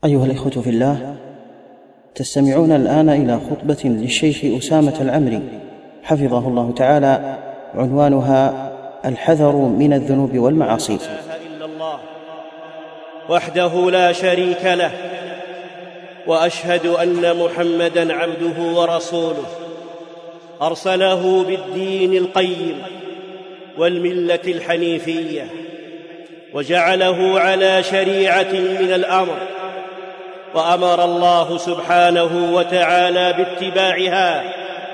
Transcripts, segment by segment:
أيها الإخوة في الله، تستمعون الآن إلى خطبة للشيخ أسامة العمري حفظه الله تعالى، عنوانها الحذر من الذنوب والمعاصي. لا إله إلا الله وحده لا شريك له، وأشهد أن محمدًا عبده ورسوله، أرسله بالدين القيم والملة الحنيفية، وجعله على شريعة من الأمر، وأمر الله سبحانه وتعالى باتباعها،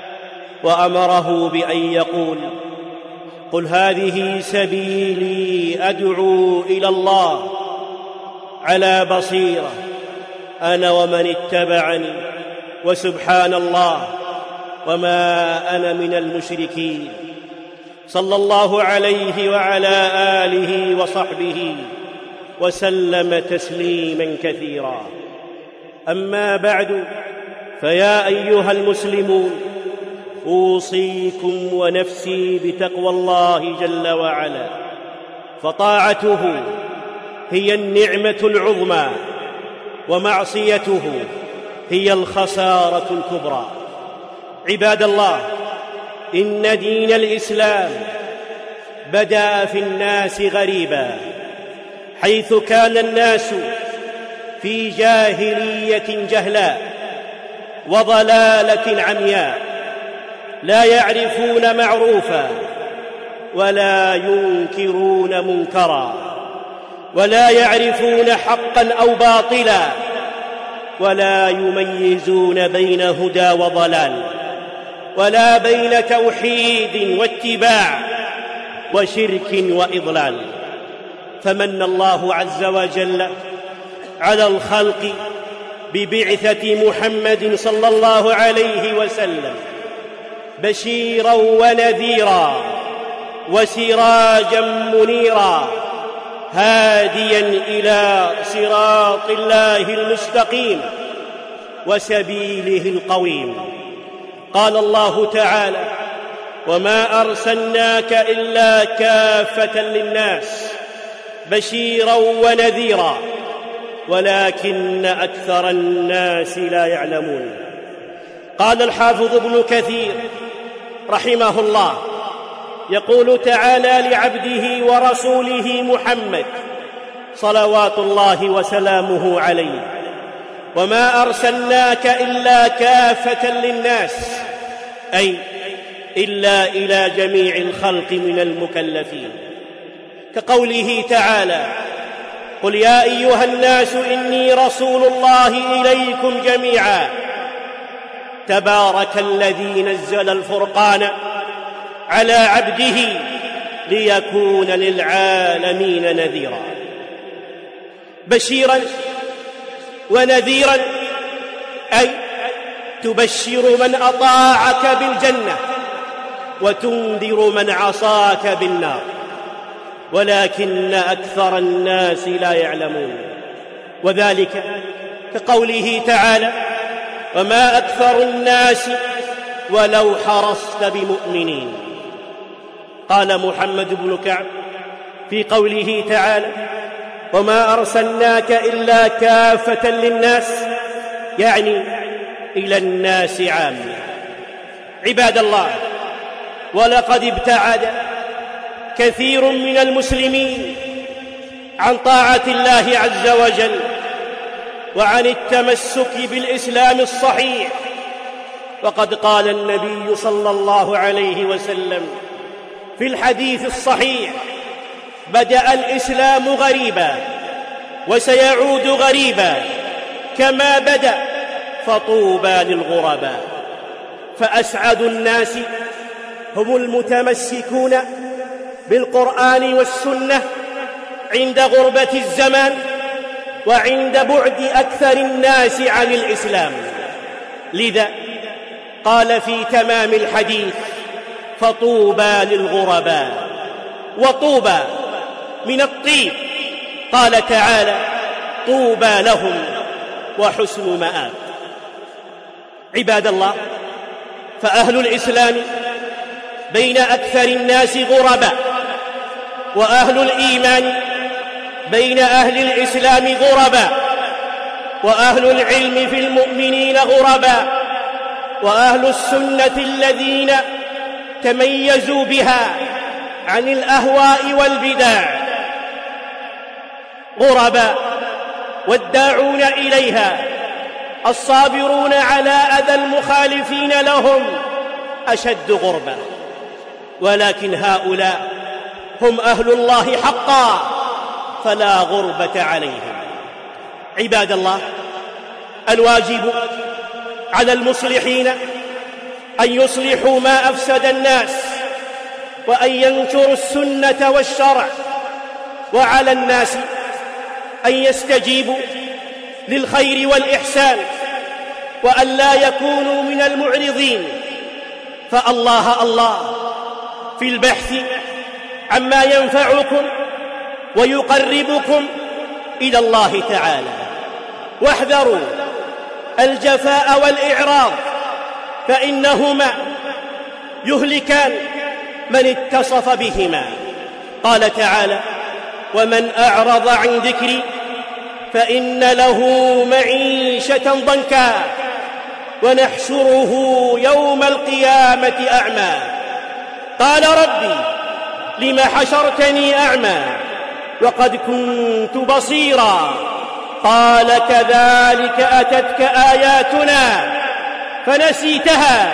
وأمره بأن يقول: قل هذه سبيلي أدعو إلى الله على بصيرة أنا ومن اتبعني، وسبحان الله وما أنا من المشركين. صلى الله عليه وعلى آله وصحبه وسلم تسليما كثيرا. أما بعد، فيا أيها المسلمون، أوصيكم ونفسي بتقوى الله جل وعلا، فطاعته هي النعمة العظمى، ومعصيته هي الخسارة الكبرى. عباد الله، إن دين الإسلام بدأ في الناس غريبا، حيث كان الناس في جاهلية جهلاء وضلالة عمياء، لا يعرفون معروفا ولا ينكرون منكرا، ولا يعرفون حقا أو باطلا، ولا يميزون بين هدى وضلال، ولا بين توحيد واتباع وشرك وإضلال. فمن الله عز وجل على الخلق ببعثة محمد صلى الله عليه وسلم بشيرا ونذيرا وسراجا منيرا، هاديا إلى صراط الله المستقيم وسبيله القويم. قال الله تعالى: وما أرسلناك إلا كافة للناس بشيرا ونذيرا ولكن أكثر الناس لا يعلمون. قال الحافظ ابن كثير رحمه الله، يقول تعالى لعبده ورسوله محمد صلوات الله وسلامه عليه: وما أرسلناك إلا كافة للناس، أي إلا إلى جميع الخلق من المكلفين. كقوله تعالى: قل يا أيها الناس إني رسول الله إليكم جميعا. تبارك الذي نزل الفرقان على عبده ليكون للعالمين نذيرا. بشيرا ونذيرا، أي تبشر من أطاعك بالجنة وتنذر من عصاك بالنار، ولكن أكثر الناس لا يعلمون. وذلك كقوله تعالى: وما أكثر الناس ولو حرصت بمؤمنين. قال محمد بن كعب في قوله تعالى: وما أرسلناك إلا كافة للناس، يعني إلى الناس عامة. عباد الله، ولقد ابتعد كثير من المسلمين عن طاعة الله عز وجل وعن التمسك بالإسلام الصحيح. وقد قال النبي صلى الله عليه وسلم في الحديث الصحيح: بدأ الإسلام غريبا وسيعود غريبا كما بدأ، فطوبى للغرباء. فأسعد الناس هم المتمسكون بالقرآن والسنة عند غربة الزمان وعند بعد أكثر الناس عن الإسلام. لذا قال في تمام الحديث: فطوبى للغرباء. وطوبى من الطيب، قال تعالى: طوبى لهم وحسن مآب. عباد الله، فأهل الإسلام بين أكثر الناس غرباء، وأهل الإيمان بين أهل الإسلام غرباء، وأهل العلم في المؤمنين غرباء، وأهل السنة الذين تميزوا بها عن الأهواء والبدع غرباء، والداعون إليها الصابرون على أذى المخالفين لهم أشد غربة. ولكن هؤلاء هم أهل الله حقا، فلا غربة عليهم. عباد الله، الواجب على المصلحين أن يصلحوا ما أفسد الناس، وأن ينشروا السنة والشرع، وعلى الناس أن يستجيبوا للخير والإحسان، وأن لا يكونوا من المعرضين. فالله الله في البحث عما ينفعكم ويقربكم إلى الله تعالى. واحذروا الجفاء والإعراض، فإنهما يهلكان من اتصف بهما. قال تعالى: ومن أعرض عن ذكري فإن له معيشة ضنكا ونحشره يوم القيامة أعمى. قال: ربي لم حشرتني أعمى وقد كنت بصيرا. قال: كذلك أتتك آياتنا فنسيتها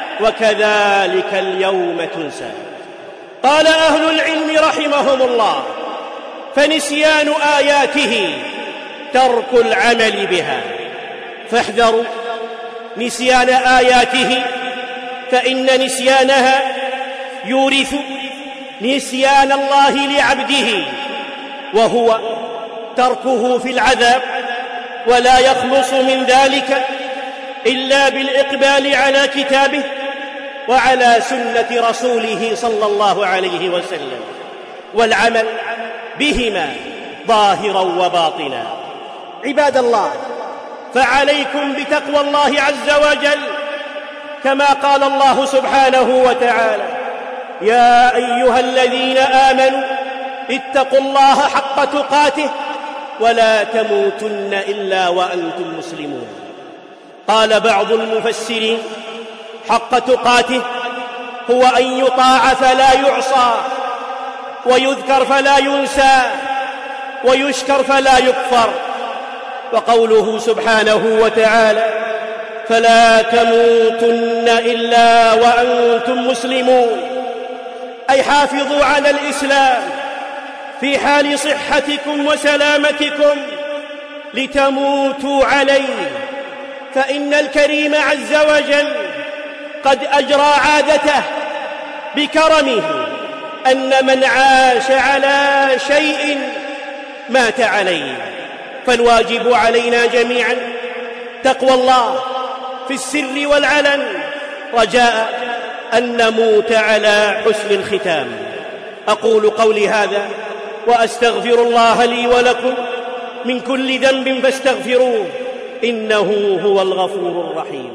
وكذلك اليوم تنسى. قال أهل العلم رحمهم الله: فنسيان آياته ترك العمل بها. فاحذروا نسيان آياته، فإن نسيانها يورث نسيان الله لعبده، وهو تركه في العذاب، ولا يخلص من ذلك إلا بالإقبال على كتابه وعلى سنة رسوله صلى الله عليه وسلم، والعمل بهما ظاهرا وباطنا. عباد الله، فعليكم بتقوى الله عز وجل، كما قال الله سبحانه وتعالى: يا أيها الذين آمنوا اتقوا الله حق تقاته ولا تموتن إلا وأنتم مسلمون. قال بعض المفسرين: حق تقاته هو أن يطاع فلا يعصى، ويذكر فلا ينسى، ويشكر فلا يكفر. وقوله سبحانه وتعالى: فلا تموتن إلا وأنتم مسلمون، أي حافظوا على الإسلام في حال صحتكم وسلامتكم لتموتوا عليه. فإن الكريم عز وجل قد أجرى عادته بكرمه أن من عاش على شيء مات عليه. فالواجب علينا جميعا تقوى الله في السر والعلن، رجاء أن نموت على حسن الختام. أقول قولي هذا وأستغفر الله لي ولكم من كل ذنب فاستغفروه، إنه هو الغفور الرحيم.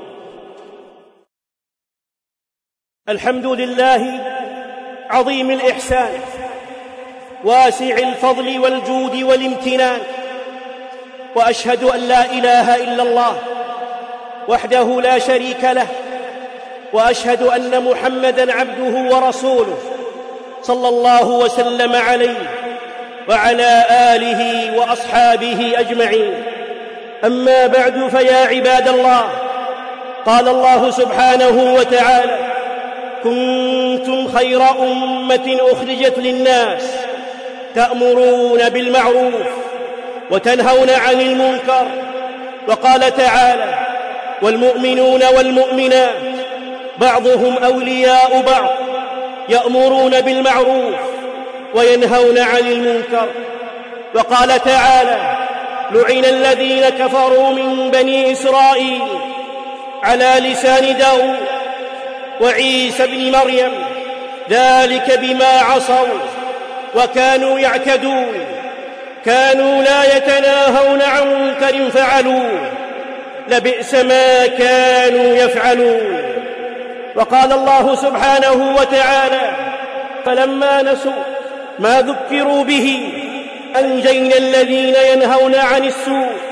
الحمد لله عظيم الإحسان واسع الفضل والجود والامتنان، وأشهد أن لا إله إلا الله وحده لا شريك له، وأشهد أن محمدًا عبده ورسوله صلى الله وسلم عليه وعلى آله وأصحابه أجمعين. أما بعد، فيا عباد الله، قال الله سبحانه وتعالى: كنتم خير أمة أخرجت للناس تأمرون بالمعروف وتنهون عن المنكر. وقال تعالى: والمؤمنون والمؤمنات بعضهم أولياء بعض يأمرون بالمعروف وينهون عن المنكر. وقال تعالى: لعن الذين كفروا من بني إسرائيل على لسان داود وعيسى بن مريم ذلك بما عصوا وكانوا يعتدون، كانوا لا يتناهون عن منكر فعلوه، لبئس ما كانوا يفعلون. وقال الله سبحانه وتعالى: فلما نسوا ما ذكروا به أنجينا الذين ينهون عن السوء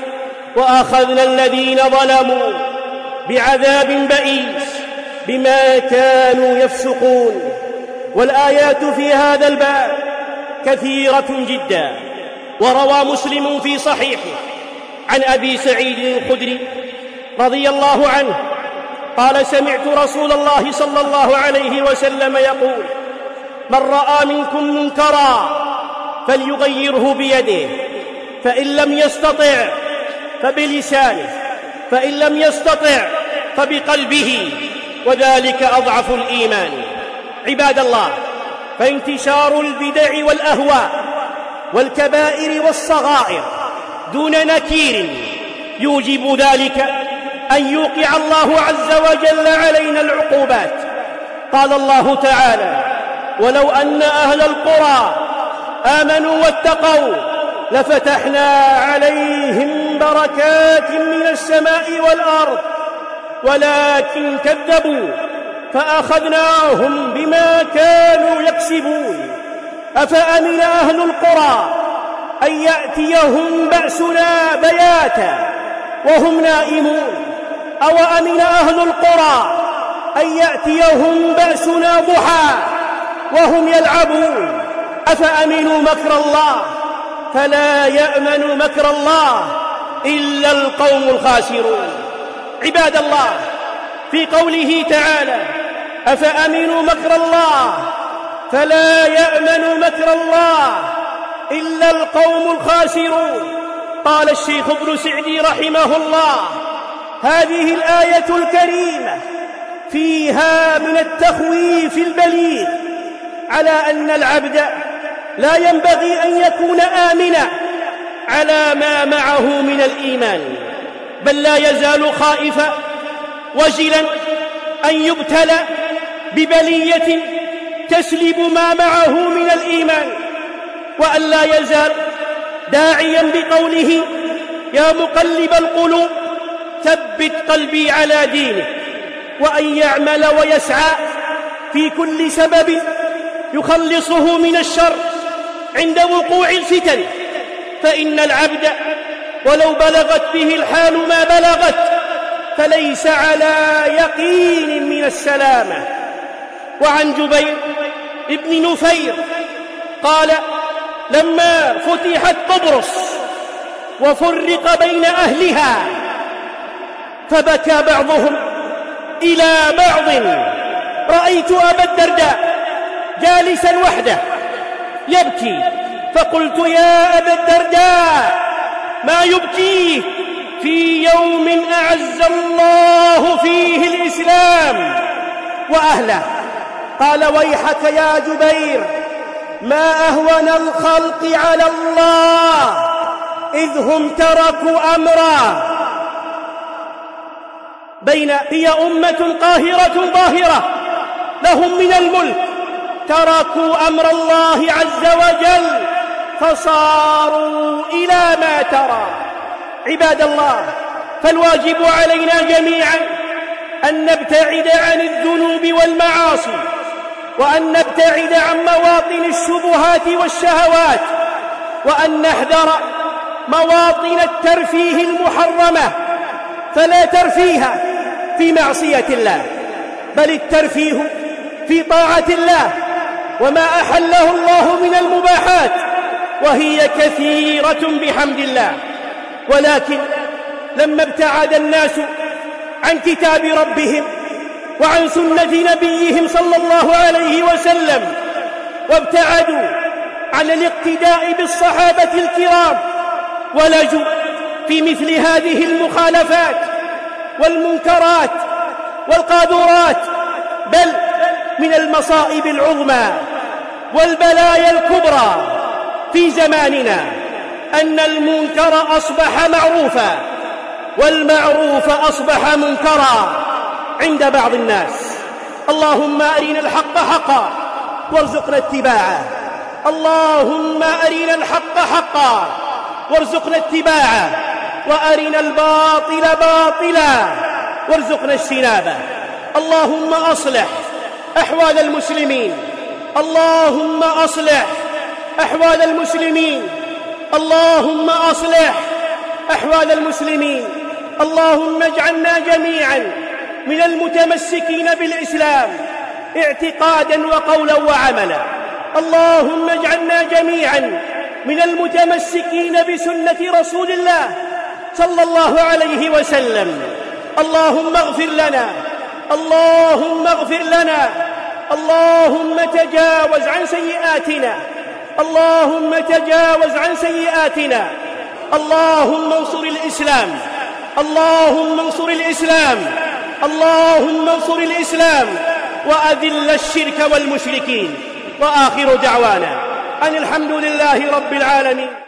وأخذنا الذين ظلموا بعذاب بئيس بما كانوا يفسقون. والآيات في هذا الباب كثيرة جدا. وروى مسلم في صحيحه عن أبي سعيد الخدري رضي الله عنه قال: سمعت رسول الله صلى الله عليه وسلم يقول: من رأى منكم منكرا فليغيره بيده، فإن لم يستطع فبلسانه، فإن لم يستطع فبقلبه، وذلك أضعف الإيمان. عباد الله، فانتشار البدع والأهواء والكبائر والصغائر دون نكير يوجب ذلك أن يوقع الله عز وجل علينا العقوبات. قال الله تعالى: ولو أن أهل القرى آمنوا واتقوا لفتحنا عليهم بركات من السماء والأرض ولكن كذبوا فأخذناهم بما كانوا يكسبون. أفأمن أهل القرى أن يأتيهم بأسنا بياتا وهم نائمون، أو أمن أهل القرى أن يأتيهم بأسنا ضحى وهم يلعبون. أفأمنوا مكر الله فلا يأمن مكر الله إلا القوم الخاسرون. عباد الله، في قوله تعالى: أفأمنوا مكر الله فلا يأمن مكر الله إلا القوم الخاسرون، قال الشيخ ابن سعدي رحمه الله: هذه الآية الكريمة فيها من التخويف البليغ على أن العبد لا ينبغي أن يكون آمنا على ما معه من الإيمان، بل لا يزال خائفا وجلا أن يبتلى ببلية تسلب ما معه من الإيمان، وأن لا يزال داعيا بقوله: يا مقلب القلوب ثبت قلبي على دينك، وأن يعمل ويسعى في كل سبب يخلصه من الشر عند وقوع الفتن، فإن العبد ولو بلغت به الحال ما بلغت فليس على يقين من السلامة. وعن جبير ابن نفير قال: لما فتحت قبرص وفرق بين أهلها فبكى بعضهم إلى بعض، رأيت أبا الدرداء جالسا وحده يبكي، فقلت: يا أبا الدرداء ما يبكيك في يوم أعز الله فيه الإسلام وأهله؟ قال: ويحك يا جبير، ما أهون الخلق على الله إذ هم تركوا أمرا هي أمة قاهرة ظاهرة لهم من الملك، تركوا أمر الله عز وجل فصاروا إلى ما ترى. عباد الله، فالواجب علينا جميعا أن نبتعد عن الذنوب والمعاصي، وأن نبتعد عن مواطن الشبهات والشهوات، وأن نحذر مواطن الترفيه المحرمة، فلا ترفيه في معصية الله، بل الترفيه في طاعة الله وما أحله الله من المباحات، وهي كثيرة بحمد الله. ولكن لما ابتعد الناس عن كتاب ربهم وعن سنة نبيهم صلى الله عليه وسلم، وابتعدوا عن الاقتداء بالصحابة الكرام، ولجوا في مثل هذه المخالفات والمنكرات والقاذورات، بل من المصائب العظمى والبلايا الكبرى في زماننا أن المنكر أصبح معروفا والمعروف أصبح منكرا عند بعض الناس. اللهم أرنا الحق حقا وارزقنا اتباعه، اللهم أرنا الحق حقا وارزقنا اتباعه، وأرنا الباطل باطلا وارزقنا اجتنابه. اللهم أصلح أحوال المسلمين، اللهم أصلح أحوال المسلمين، اللهم أصلح أحوال المسلمين. اللهم اجعلنا جميعا من المتمسكين بالإسلام اعتقادا وقولا وعملا. اللهم اجعلنا جميعا من المتمسكين بسنة رسول الله صلى الله عليه وسلم. اللهم اغفر لنا، اللهم اغفر لنا، اللهم تجاوز عن سيئاتنا، اللهم تجاوز عن سيئاتنا. اللهم انصر الإسلام، اللهم انصر الإسلام، اللهم انصر الإسلام وأذل الشرك والمشركين. وآخر دعوانا أن الحمد لله رب العالمين.